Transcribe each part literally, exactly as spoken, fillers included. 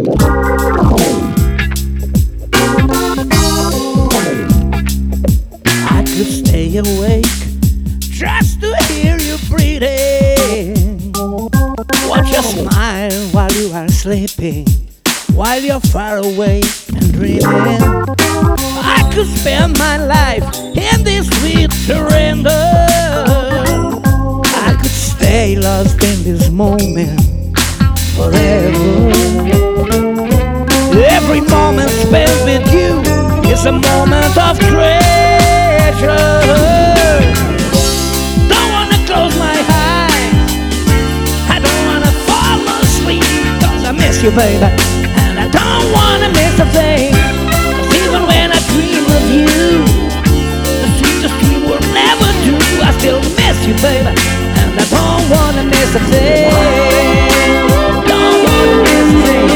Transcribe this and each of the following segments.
I could stay awake just to hear you breathing. Watch your smile while you are sleeping, while you're far away and dreaming. I could spend my life in this sweet surrender. I could stay lost in this moment forever. Every moment spent with you is a moment of treasure. Don't wanna close my eyes, I don't wanna fall asleep, 'cause I miss you, baby, and I don't wanna miss a thing. 'Cause even when I dream of you, the sweetest dream will never do. I still miss you, baby, and I don't wanna miss a thing. Don't wanna miss a thing.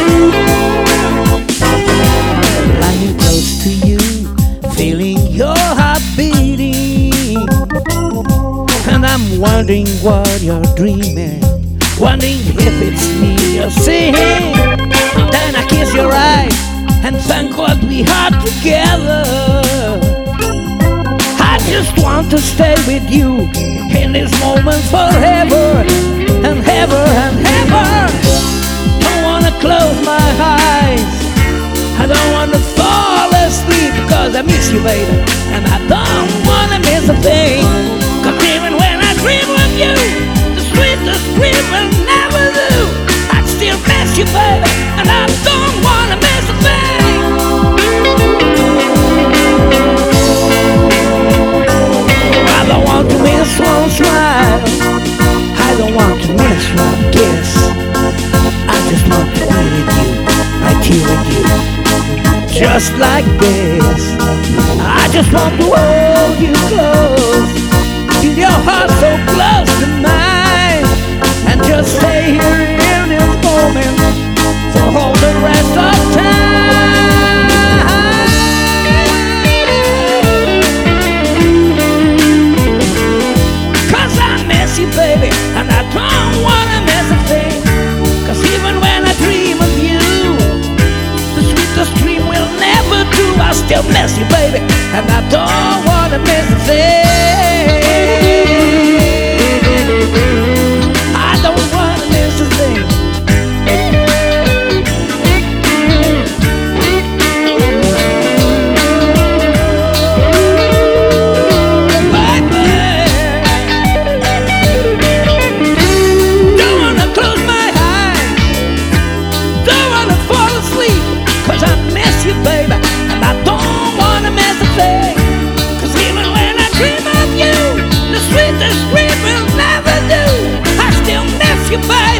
Lying close to you, feeling your heart beating, and I'm wondering what you're dreaming, wondering if it's me you're seeing. Then I kiss your eyes and thank what we had together. I just want to stay with you in this moment forever and ever and ever. Don't wanna close my eyes, I don't wanna fall asleep, 'cause I miss you, baby, and I don't wanna miss a thing. 'Cause even when I dream of you, the sweetest dream will never do. I still miss you, baby, and I don't wanna miss a thing. I don't want to miss one smile, I don't want to miss one kiss. I just want to be with you, right here with you, just like this. I just want to hold you close, feel your heart so close to mine, and just stay here in this moment for all the rest of time. 'Cause I miss you, baby, and I don't wanna miss a thing. 'Cause even when I dream of you, the sweetest dream will never do. I still miss you, baby, and I don't wanna miss a thing. I don't wanna miss a thing. Baby, don't wanna close my eyes, don't wanna fall asleep, 'cause I miss you, baby, and I don't wanna miss a thing. 'Cause even when I dream of you, the sweetest dream will never do. I still miss you, baby.